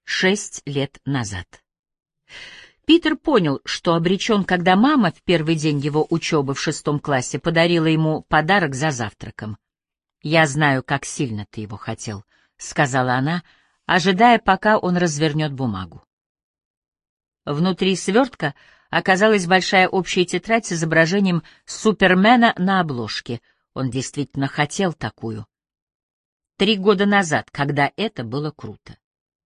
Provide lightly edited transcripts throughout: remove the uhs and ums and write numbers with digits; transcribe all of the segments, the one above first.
6 лет назад. Питер понял, что обречен, когда мама в первый день его учебы в 6 классе подарила ему подарок за завтраком. «Я знаю, как сильно ты его хотел», — сказала она, ожидая, пока он развернет бумагу. Внутри свертка оказалась большая общая тетрадь с изображением Супермена на обложке. Он действительно хотел такую. 3 года назад, когда это было круто.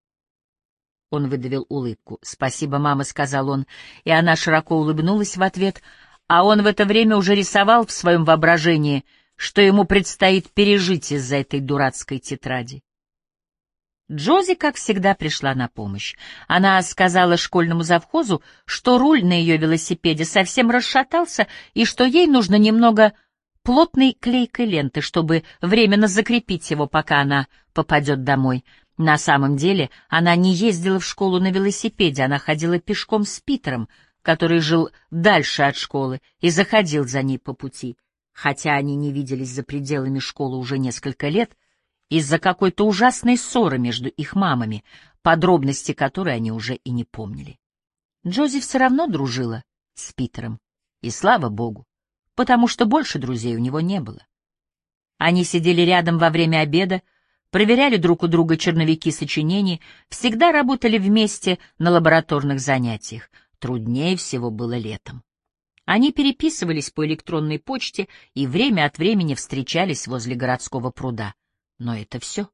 Он выдавил улыбку. «Спасибо, мама», — сказал он, и она широко улыбнулась в ответ, а он в это время уже рисовал в своем воображении, что ему предстоит пережить из-за этой дурацкой тетради. Джози, как всегда, пришла на помощь. Она сказала школьному завхозу, что руль на ее велосипеде совсем расшатался и что ей нужно немного плотной клейкой ленты, чтобы временно закрепить его, пока она попадет домой. На самом деле она не ездила в школу на велосипеде, она ходила пешком с Питером, который жил дальше от школы, и заходил за ней по пути. Хотя они не виделись за пределами школы уже несколько лет, из-за какой-то ужасной ссоры между их мамами, подробности которой они уже и не помнили. Джози все равно дружила с Питером, и слава богу, потому что больше друзей у него не было. Они сидели рядом во время обеда, проверяли друг у друга черновики сочинений, всегда работали вместе на лабораторных занятиях. Труднее всего было летом. Они переписывались по электронной почте и время от времени встречались возле городского пруда. Но это все.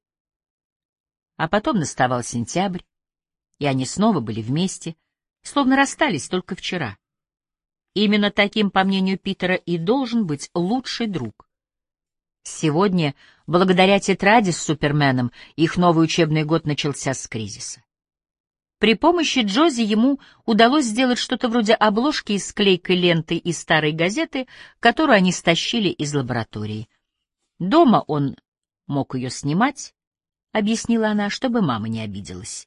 А потом наставал сентябрь, и они снова были вместе, словно расстались только вчера. Именно таким, по мнению Питера, и должен быть лучший друг. Сегодня, благодаря тетради с Суперменом, их новый учебный год начался с кризиса. При помощи Джози ему удалось сделать что-то вроде обложки из клейкой ленты из старой газеты, которую они стащили из лаборатории. Дома он мог ее снимать, — объяснила она, чтобы мама не обиделась.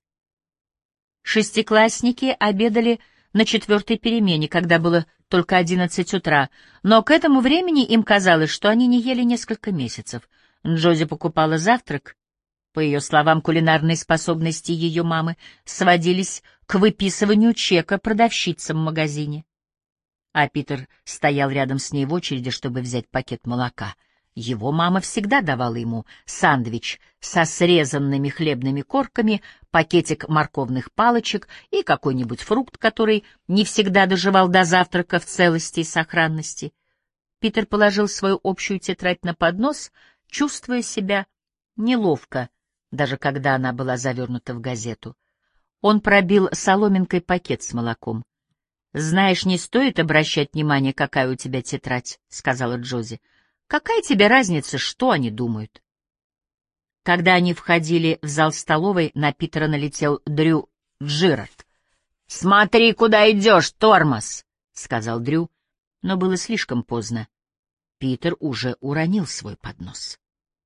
6-классники обедали на 4-й перемене, когда было только 11 утра, но к этому времени им казалось, что они не ели несколько месяцев. Джози покупала завтрак. По ее словам, кулинарные способности ее мамы сводились к выписыванию чека продавщицам в магазине. А Питер стоял рядом с ней в очереди, чтобы взять пакет молока. Его мама всегда давала ему сэндвич со срезанными хлебными корками, пакетик морковных палочек и какой-нибудь фрукт, который не всегда доживал до завтрака в целости и сохранности. Питер положил свою общую тетрадь на поднос, чувствуя себя неловко, даже когда она была завернута в газету. Он пробил соломинкой пакет с молоком. «Знаешь, не стоит обращать внимание, какая у тебя тетрадь», — сказала Джози. «Какая тебе разница, что они думают?» Когда они входили в зал столовой, на Питера налетел Дрю Джерард. «Смотри, куда идешь, тормоз!» — сказал Дрю, но было слишком поздно. Питер уже уронил свой поднос.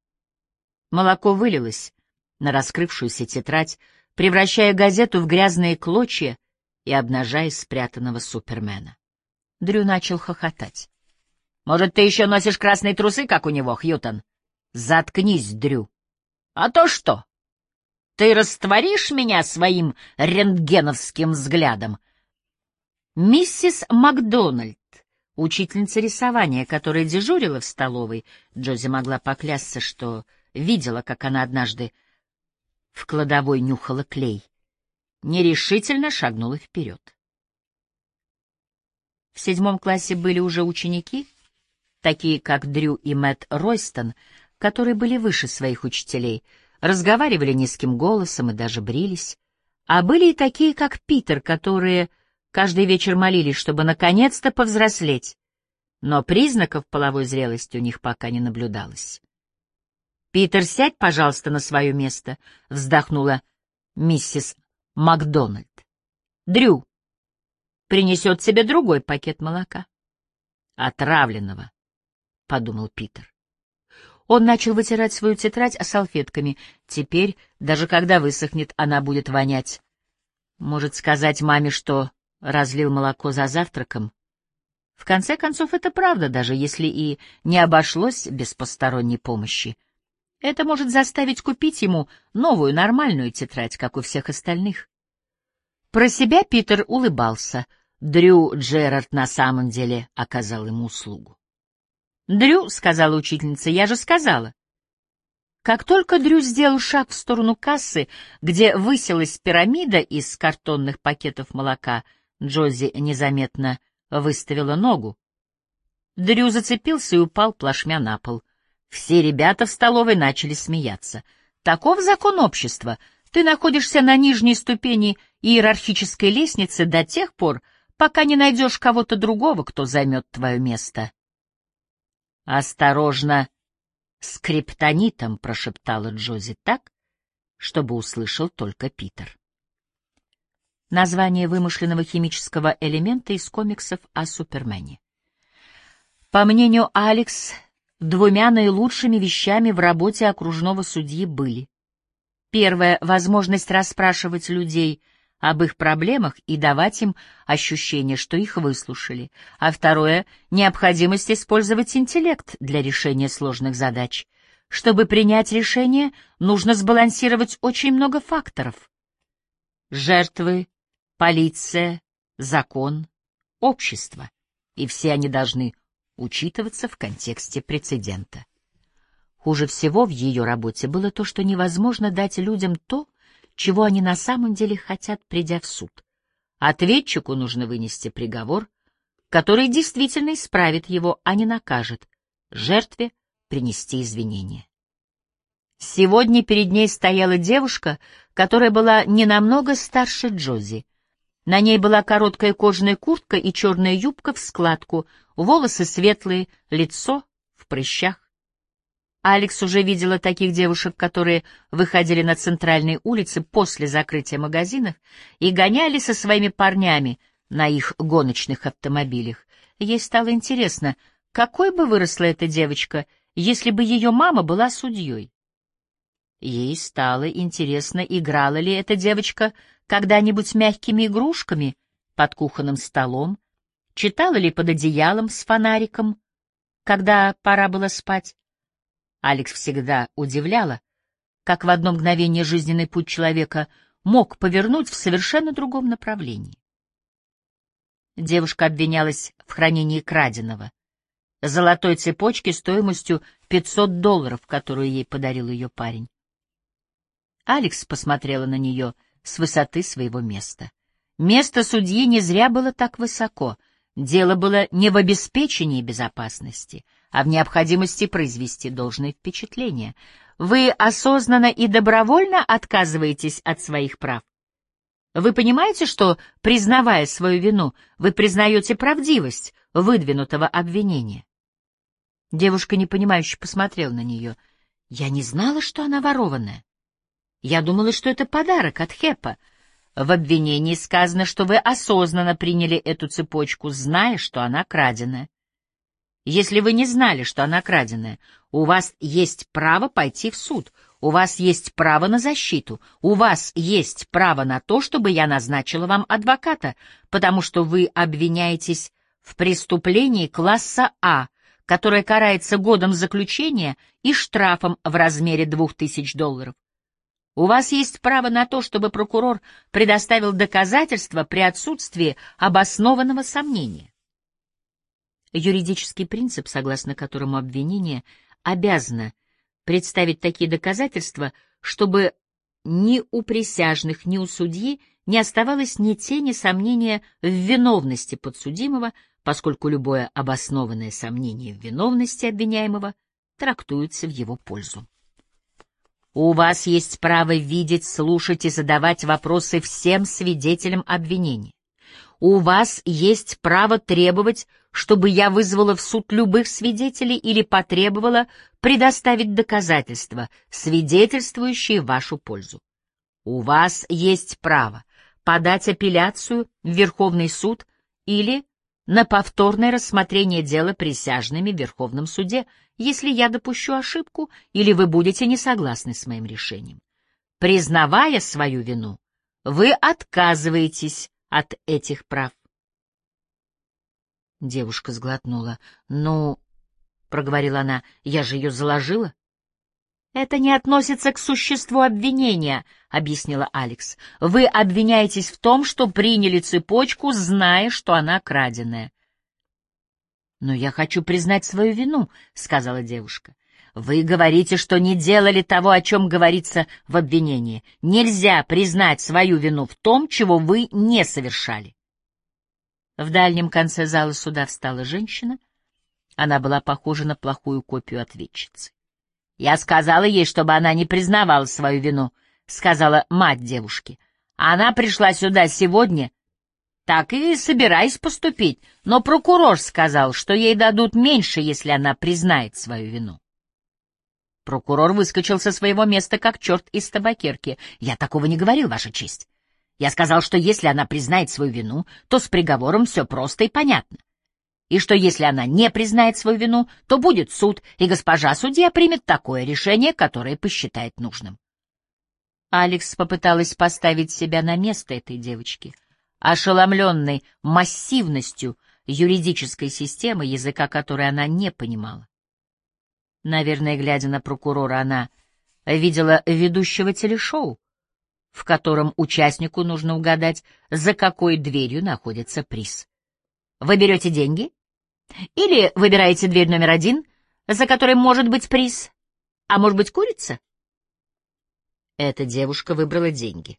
Молоко вылилось на раскрывшуюся тетрадь, превращая газету в грязные клочья и обнажая спрятанного Супермена. Дрю начал хохотать. «Может, ты еще носишь красные трусы, как у него, Хьютон?» «Заткнись, Дрю». «А то что? Ты растворишь меня своим рентгеновским взглядом?» Миссис Макдональд, учительница рисования, которая дежурила в столовой, Джози могла поклясться, что видела, как она однажды в кладовой нюхала клей, нерешительно шагнула вперед. В 7 классе были уже ученики, такие как Дрю и Мэтт Ройстон, которые были выше своих учителей, разговаривали низким голосом и даже брились, а были и такие, как Питер, которые каждый вечер молились, чтобы наконец-то повзрослеть, но признаков половой зрелости у них пока не наблюдалось. «Питер, сядь, пожалуйста, на свое место», — вздохнула миссис Макдональд. «Дрю принесет тебе другой пакет молока». «Отравленного», — подумал Питер. Он начал вытирать свою тетрадь салфетками. Теперь, даже когда высохнет, она будет вонять. Может сказать маме, что разлил молоко за завтраком? В конце концов, это правда, даже если и не обошлось без посторонней помощи. Это может заставить купить ему новую нормальную тетрадь, как у всех остальных. Про себя Питер улыбался. Дрю Джерард на самом деле оказал ему услугу. «Дрю», — сказала учительница, — «я же сказала». Как только Дрю сделал шаг в сторону кассы, где высилась пирамида из картонных пакетов молока, Джози незаметно выставила ногу. Дрю зацепился и упал плашмя на пол. Все ребята в столовой начали смеяться. Таков закон общества. Ты находишься на нижней ступени иерархической лестницы до тех пор, пока не найдешь кого-то другого, кто займет твое место. «Осторожно, с криптонитом», — прошептала Джози так, чтобы услышал только Питер. Название вымышленного химического элемента из комиксов о Супермене. По мнению Алекс, двумя наилучшими вещами в работе окружного судьи были: первое — возможность расспрашивать людей об их проблемах и давать им ощущение, что их выслушали, а второе — необходимость использовать интеллект для решения сложных задач. Чтобы принять решение, нужно сбалансировать очень много факторов: жертвы, полиция, закон, общество, и все они должны учитываться в контексте прецедента. Хуже всего в ее работе было то, что невозможно дать людям то, чего они на самом деле хотят, придя в суд. Ответчику нужно вынести приговор, который действительно исправит его, а не накажет, жертве принести извинения. Сегодня перед ней стояла девушка, которая была не намного старше Джози. На ней была короткая кожаная куртка и черная юбка в складку, волосы светлые, лицо в прыщах. Алекс уже видела таких девушек, которые выходили на центральные улицы после закрытия магазинов и гоняли со своими парнями на их гоночных автомобилях. Ей стало интересно, какой бы выросла эта девочка, если бы ее мама была судьей. Ей стало интересно, играла ли эта девочка когда-нибудь мягкими игрушками под кухонным столом, читала ли под одеялом с фонариком, когда пора было спать. Алекс всегда удивляла, как в одно мгновение жизненный путь человека мог повернуть в совершенно другом направлении. Девушка обвинялась в хранении краденого, золотой цепочки стоимостью $500, которую ей подарил ее парень. Алекс посмотрела на нее с высоты своего места. Место судьи не зря было так высоко. Дело было не в обеспечении безопасности, а в необходимости произвести должное впечатление. Вы осознанно и добровольно отказываетесь от своих прав. Вы понимаете, что, признавая свою вину, вы признаете правдивость выдвинутого обвинения? Девушка непонимающе посмотрела на нее. Я не знала, что она ворованная. Я думала, что это подарок от Хэпа. В обвинении сказано, что вы осознанно приняли эту цепочку, зная, что она краденая. Если вы не знали, что она краденая, у вас есть право пойти в суд, у вас есть право на защиту, у вас есть право на то, чтобы я назначила вам адвоката, потому что вы обвиняетесь в преступлении класса А, которое карается годом заключения и штрафом в размере $2000. У вас есть право на то, чтобы прокурор предоставил доказательства при отсутствии обоснованного сомнения. Юридический принцип, согласно которому обвинение обязано представить такие доказательства, чтобы ни у присяжных, ни у судьи не оставалось ни тени сомнения в виновности подсудимого, поскольку любое обоснованное сомнение в виновности обвиняемого трактуется в его пользу. У вас есть право видеть, слушать и задавать вопросы всем свидетелям обвинения. У вас есть право требовать, чтобы я вызвала в суд любых свидетелей или потребовала предоставить доказательства, свидетельствующие в вашу пользу. У вас есть право подать апелляцию в Верховный суд или на повторное рассмотрение дела присяжными в Верховном суде, если я допущу ошибку или вы будете не согласны с моим решением. Признавая свою вину, вы отказываетесь от этих прав. Девушка сглотнула. — Ну, — проговорила она, — я же ее заложила. «Это не относится к существу обвинения», — объяснила Алекс. «Вы обвиняетесь в том, что приняли цепочку, зная, что она краденая». «Но я хочу признать свою вину», — сказала девушка. «Вы говорите, что не делали того, о чем говорится в обвинении. Нельзя признать свою вину в том, чего вы не совершали». В дальнем конце зала суда встала женщина. Она была похожа на плохую копию ответчицы. «Я сказала ей, чтобы она не признавала свою вину», — сказала мать девушки. «Она пришла сюда сегодня, так и собираясь поступить, но прокурор сказал, что ей дадут меньше, если она признает свою вину». Прокурор выскочил со своего места, как черт из табакерки. «Я такого не говорил, Ваша честь. Я сказал, что если она признает свою вину, то с приговором все просто и понятно. И что если она не признает свою вину, то будет суд, и госпожа судья примет такое решение, которое посчитает нужным». Алекс попыталась поставить себя на место этой девочки, ошеломленной массивностью юридической системы, языка которой она не понимала. Наверное, глядя на прокурора, она видела ведущего телешоу, в котором участнику нужно угадать, за какой дверью находится приз. «Вы берете деньги? Или выбираете дверь номер 1, за которой может быть приз, а может быть курица?» Эта девушка выбрала деньги.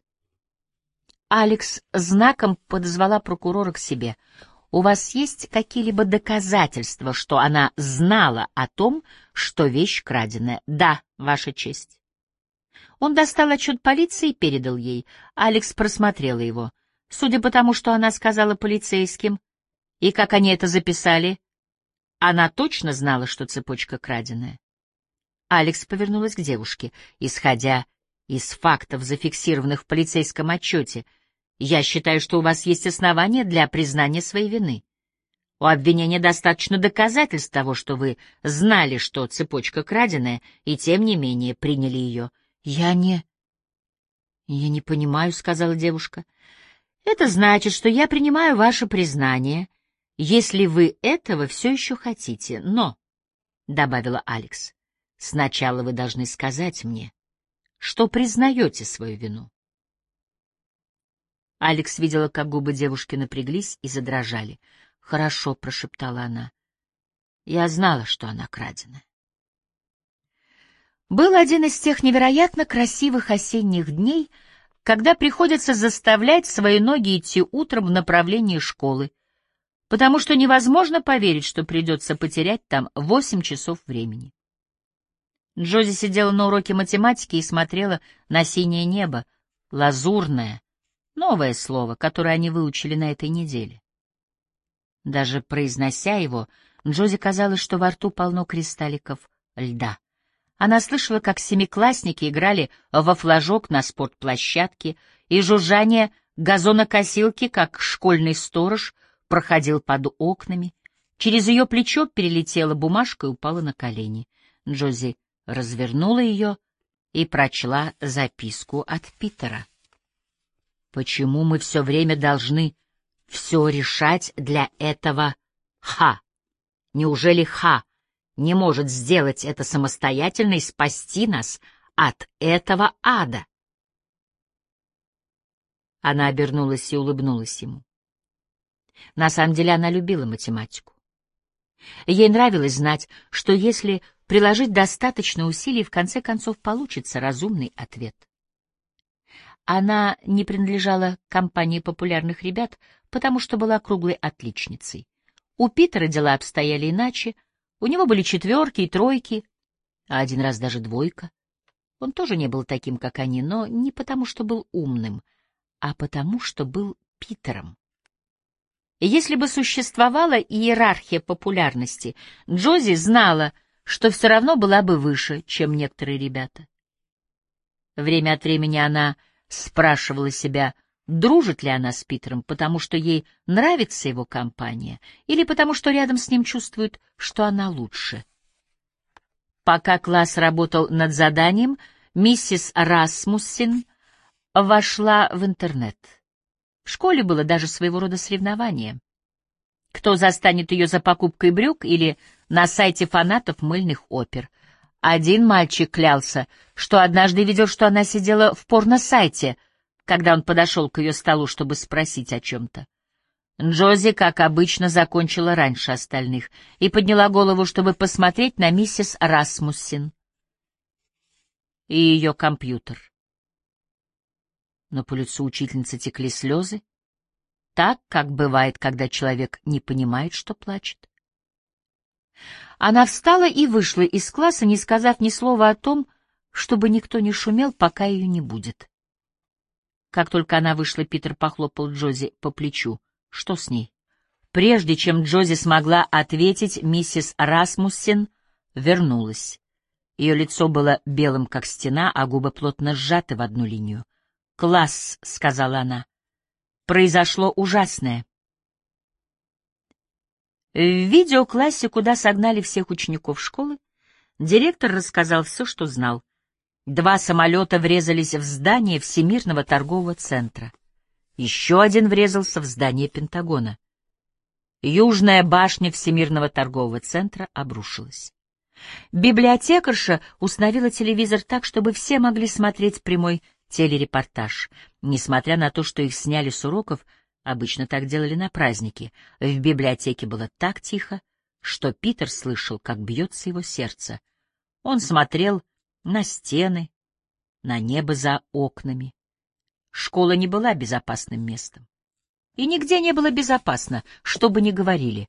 Алекс знаком подозвала прокурора к себе. «У вас есть какие-либо доказательства, что она знала о том, что вещь краденая?» «Да, Ваша честь». Он достал отчет полиции и передал ей. Алекс просмотрела его. Судя по тому, что она сказала полицейским, и как они это записали, она точно знала, что цепочка краденая. Алекс повернулась к девушке. «Исходя из фактов, зафиксированных в полицейском отчете, я считаю, что у вас есть основания для признания своей вины. У обвинения достаточно доказательств того, что вы знали, что цепочка краденая, и тем не менее приняли ее». «Я не понимаю», — сказала девушка. «Это значит, что я принимаю ваше признание, если вы этого все еще хотите. Но, — добавила Алекс, — сначала вы должны сказать мне, что признаете свою вину». Алекс видела, как губы девушки напряглись и задрожали. «Хорошо», — прошептала она. «Я знала, что она краденая». Был один из тех невероятно красивых осенних дней, когда приходится заставлять свои ноги идти утром в направлении школы, потому что невозможно поверить, что придется потерять там 8 часов времени. Джози сидела на уроке математики и смотрела на синее небо, лазурное, новое слово, которое они выучили на этой неделе. Даже произнося его, Джози казалось, что во рту полно кристалликов льда. Она слышала, как семиклассники играли во флажок на спортплощадке, и жужжание газонокосилки, как школьный сторож, проходил под окнами. Через ее плечо перелетела бумажка и упала на колени. Джози развернула ее и прочла записку от Питера. «Почему мы все время должны все решать для этого Ха? Неужели Ха не может сделать это самостоятельно и спасти нас от этого ада?» Она обернулась и улыбнулась ему. На самом деле она любила математику. Ей нравилось знать, что если приложить достаточно усилий, в конце концов получится разумный ответ. Она не принадлежала к компании популярных ребят, потому что была круглой отличницей. У Питера дела обстояли иначе, у него были 4 и 3, а один раз даже 2. Он тоже не был таким, как они, но не потому, что был умным, а потому, что был Питером. И если бы существовала иерархия популярности, Джози знала, что все равно была бы выше, чем некоторые ребята. Время от времени она спрашивала себя, дружит ли она с Питером, потому что ей нравится его компания, или потому что рядом с ним чувствует, что она лучше. Пока класс работал над заданием, миссис Расмуссен вошла в интернет. В школе было даже своего рода соревнование. Кто застанет ее за покупкой брюк или на сайте фанатов мыльных опер. Один мальчик клялся, что однажды видел, что она сидела в порносайте, когда он подошел к ее столу, чтобы спросить о чем-то. Джози, как обычно, закончила раньше остальных и подняла голову, чтобы посмотреть на миссис Расмуссен и ее компьютер. Но по лицу учительницы текли слезы, так, как бывает, когда человек не понимает, что плачет. Она встала и вышла из класса, не сказав ни слова о том, чтобы никто не шумел, пока ее не будет. Как только она вышла, Питер похлопал Джози по плечу. Что с ней? Прежде чем Джози смогла ответить, миссис Расмуссен вернулась. Ее лицо было белым, как стена, а губы плотно сжаты в одну линию. «Класс», — сказала она, — «произошло ужасное». В видеоклассе, куда согнали всех учеников школы, директор рассказал все, что знал. 2 самолета врезались в здание Всемирного торгового центра. Еще один врезался в здание Пентагона. Южная башня Всемирного торгового центра обрушилась. Библиотекарша установила телевизор так, чтобы все могли смотреть прямой телерепортаж. Несмотря на то, что их сняли с уроков, обычно так делали на праздники, в библиотеке было так тихо, что Питер слышал, как бьется его сердце. Он смотрел на стены, на небо за окнами. Школа не была безопасным местом. И нигде не было безопасно, что бы ни говорили.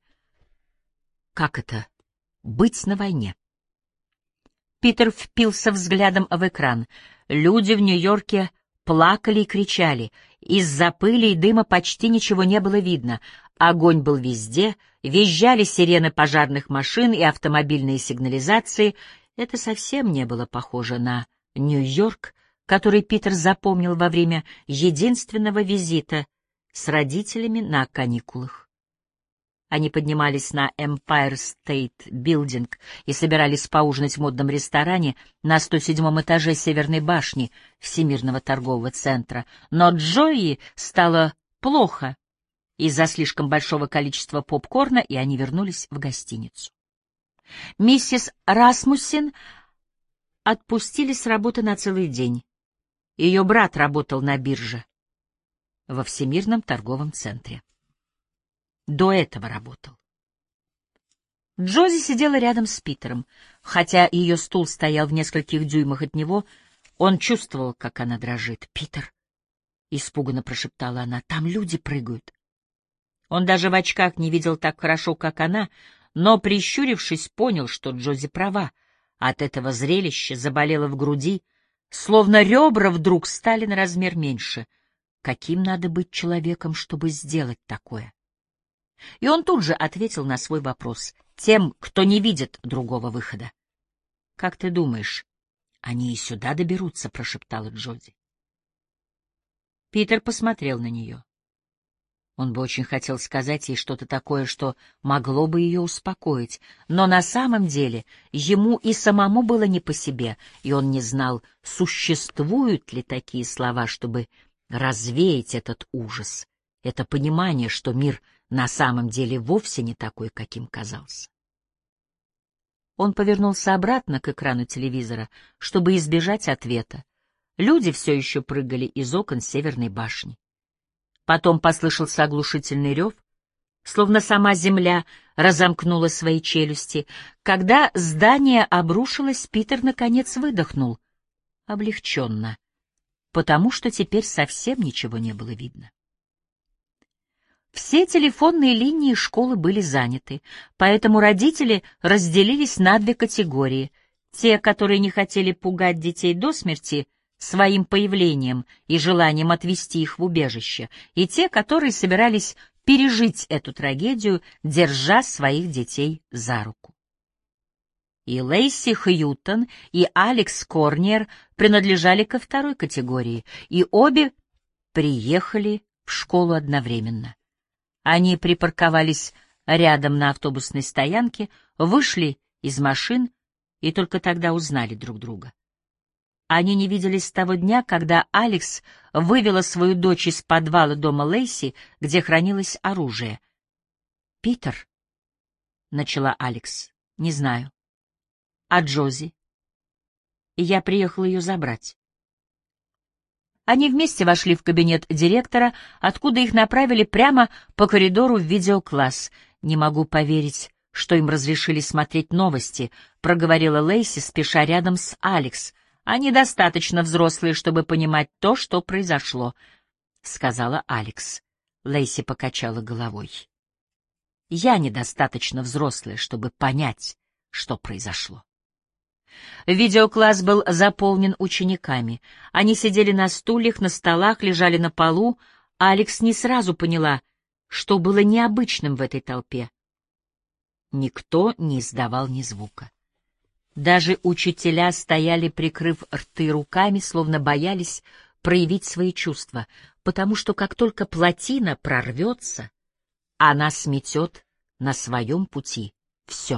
Как это — быть на войне? Питер впился взглядом в экран. Люди в Нью-Йорке плакали и кричали. Из-за пыли и дыма почти ничего не было видно. Огонь был везде, визжали сирены пожарных машин и автомобильные сигнализации. Это совсем не было похоже на Нью-Йорк, который Питер запомнил во время единственного визита с родителями на каникулах. Они поднимались на Empire State Building и собирались поужинать в модном ресторане на 107-м этаже Северной башни Всемирного торгового центра. Но Джои стало плохо из-за слишком большого количества попкорна, и они вернулись в гостиницу. Миссис Расмуссен отпустили с работы на целый день. Ее брат работал на бирже во Всемирном торговом центре. До этого работал. Джози сидела рядом с Питером. Хотя ее стул стоял в нескольких дюймах от него, он чувствовал, как она дрожит. «Питер», — испуганно прошептала она, — «там люди прыгают». Он даже в очках не видел так хорошо, как она, но, прищурившись, понял, что Джози права. От этого зрелища заболело в груди, словно ребра вдруг стали на размер меньше. Каким надо быть человеком, чтобы сделать такое? И он тут же ответил на свой вопрос: тем, кто не видит другого выхода. «Как ты думаешь, они и сюда доберутся?» — прошептала Джози. Питер посмотрел на нее. Он бы очень хотел сказать ей что-то такое, что могло бы ее успокоить, но на самом деле ему и самому было не по себе, и он не знал, существуют ли такие слова, чтобы развеять этот ужас, это понимание, что мир на самом деле вовсе не такой, каким казался. Он повернулся обратно к экрану телевизора, чтобы избежать ответа. Люди все еще прыгали из окон Северной башни. Потом послышался оглушительный рев, словно сама земля разомкнула свои челюсти. Когда здание обрушилось, Питер наконец выдохнул, облегченно, потому что теперь совсем ничего не было видно. Все телефонные линии школы были заняты, поэтому родители разделились на 2 категории. Те, которые не хотели пугать детей до смерти своим появлением и желанием отвезти их в убежище, и те, которые собирались пережить эту трагедию, держа своих детей за руку. И Лейси Хьютон, и Алекс Корниер принадлежали ко второй категории, и обе приехали в школу одновременно. Они припарковались рядом на автобусной стоянке, вышли из машин и только тогда узнали друг друга. Они не виделись с того дня, когда Алекс вывела свою дочь из подвала дома Лейси, где хранилось оружие. «Питер», — начала Алекс, — «не знаю». «А Джози?» Я приехал ее забрать. Они вместе вошли в кабинет директора, откуда их направили прямо по коридору в видеокласс. «Не могу поверить, что им разрешили смотреть новости», — проговорила Лейси, спеша рядом с Алекс. «Они достаточно взрослые, чтобы понимать то, что произошло», — сказала Алекс. Лейси покачала головой. «Я недостаточно взрослая, чтобы понять, что произошло». Видеокласс был заполнен учениками. Они сидели на стульях, на столах, лежали на полу. Алекс не сразу поняла, что было необычным в этой толпе. Никто не издавал ни звука. Даже учителя стояли, прикрыв рты руками, словно боялись проявить свои чувства, потому что как только плотина прорвется, она сметет на своем пути все.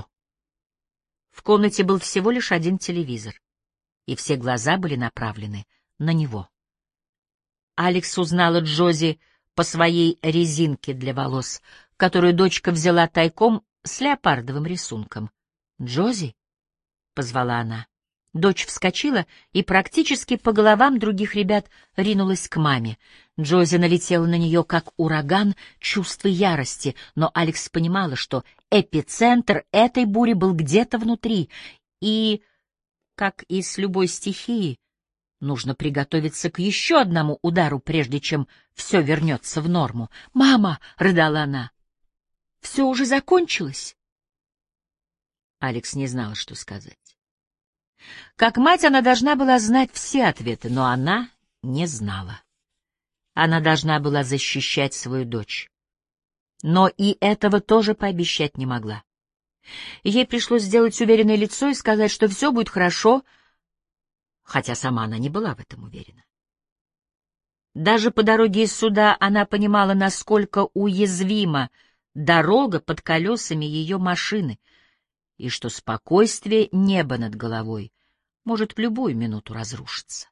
В комнате был всего лишь один телевизор, и все глаза были направлены на него. Алекс узнала Джози по своей резинке для волос, которую дочка взяла тайком с леопардовым рисунком. «Джози?» — позвала она. Дочь вскочила и практически по головам других ребят ринулась к маме. Джози налетела на нее, как ураган, чувства ярости, но Алекс понимала, что эпицентр этой бури был где-то внутри, и, как и с любой стихией, нужно приготовиться к еще одному удару, прежде чем все вернется в норму. «Мама!» — рыдала она. «Все уже закончилось?» Алекс не знала, что сказать. Как мать она должна была знать все ответы, но она не знала. Она должна была защищать свою дочь. Но и этого тоже пообещать не могла. Ей пришлось сделать уверенное лицо и сказать, что все будет хорошо, хотя сама она не была в этом уверена. Даже по дороге из суда она понимала, насколько уязвима дорога под колесами ее машины, и что спокойствие неба над головой может в любую минуту разрушиться.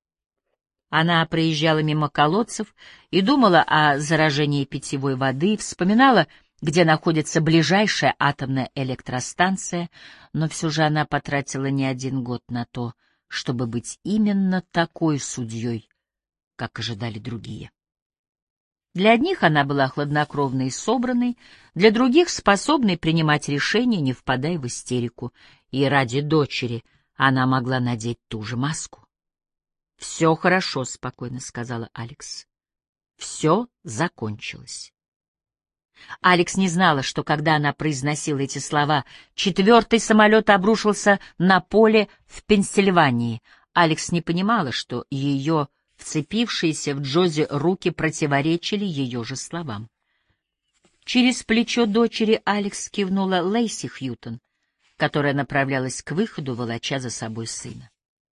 Она проезжала мимо колодцев и думала о заражении питьевой воды, вспоминала, где находится ближайшая атомная электростанция, но все же она потратила не один год на то, чтобы быть именно такой судьей, как ожидали другие. Для одних она была хладнокровной и собранной, для других — способной принимать решения, не впадая в истерику, и ради дочери она могла надеть ту же маску. «Все хорошо», — спокойно сказала Алекс. «Все закончилось». Алекс не знала, что когда она произносила эти слова, 4-й самолет обрушился на поле в Пенсильвании. Алекс не понимала, что ее вцепившиеся в Джози руки противоречили ее же словам. Через плечо дочери Алекс кивнула Лейси Хьютон, которая направлялась к выходу, волоча за собой сына.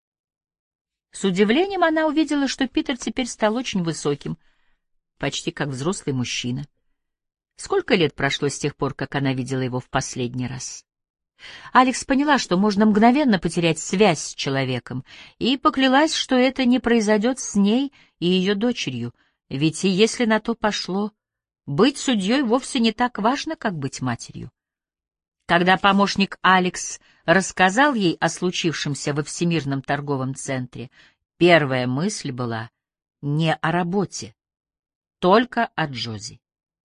С удивлением она увидела, что Питер теперь стал очень высоким, почти как взрослый мужчина. Сколько лет прошло с тех пор, как она видела его в последний раз? Алекс поняла, что можно мгновенно потерять связь с человеком, и поклялась, что это не произойдет с ней и ее дочерью, ведь и если на то пошло, быть судьей вовсе не так важно, как быть матерью. Когда помощник Алекс рассказал ей о случившемся во Всемирном торговом центре, первая мысль была не о работе, только о Джози.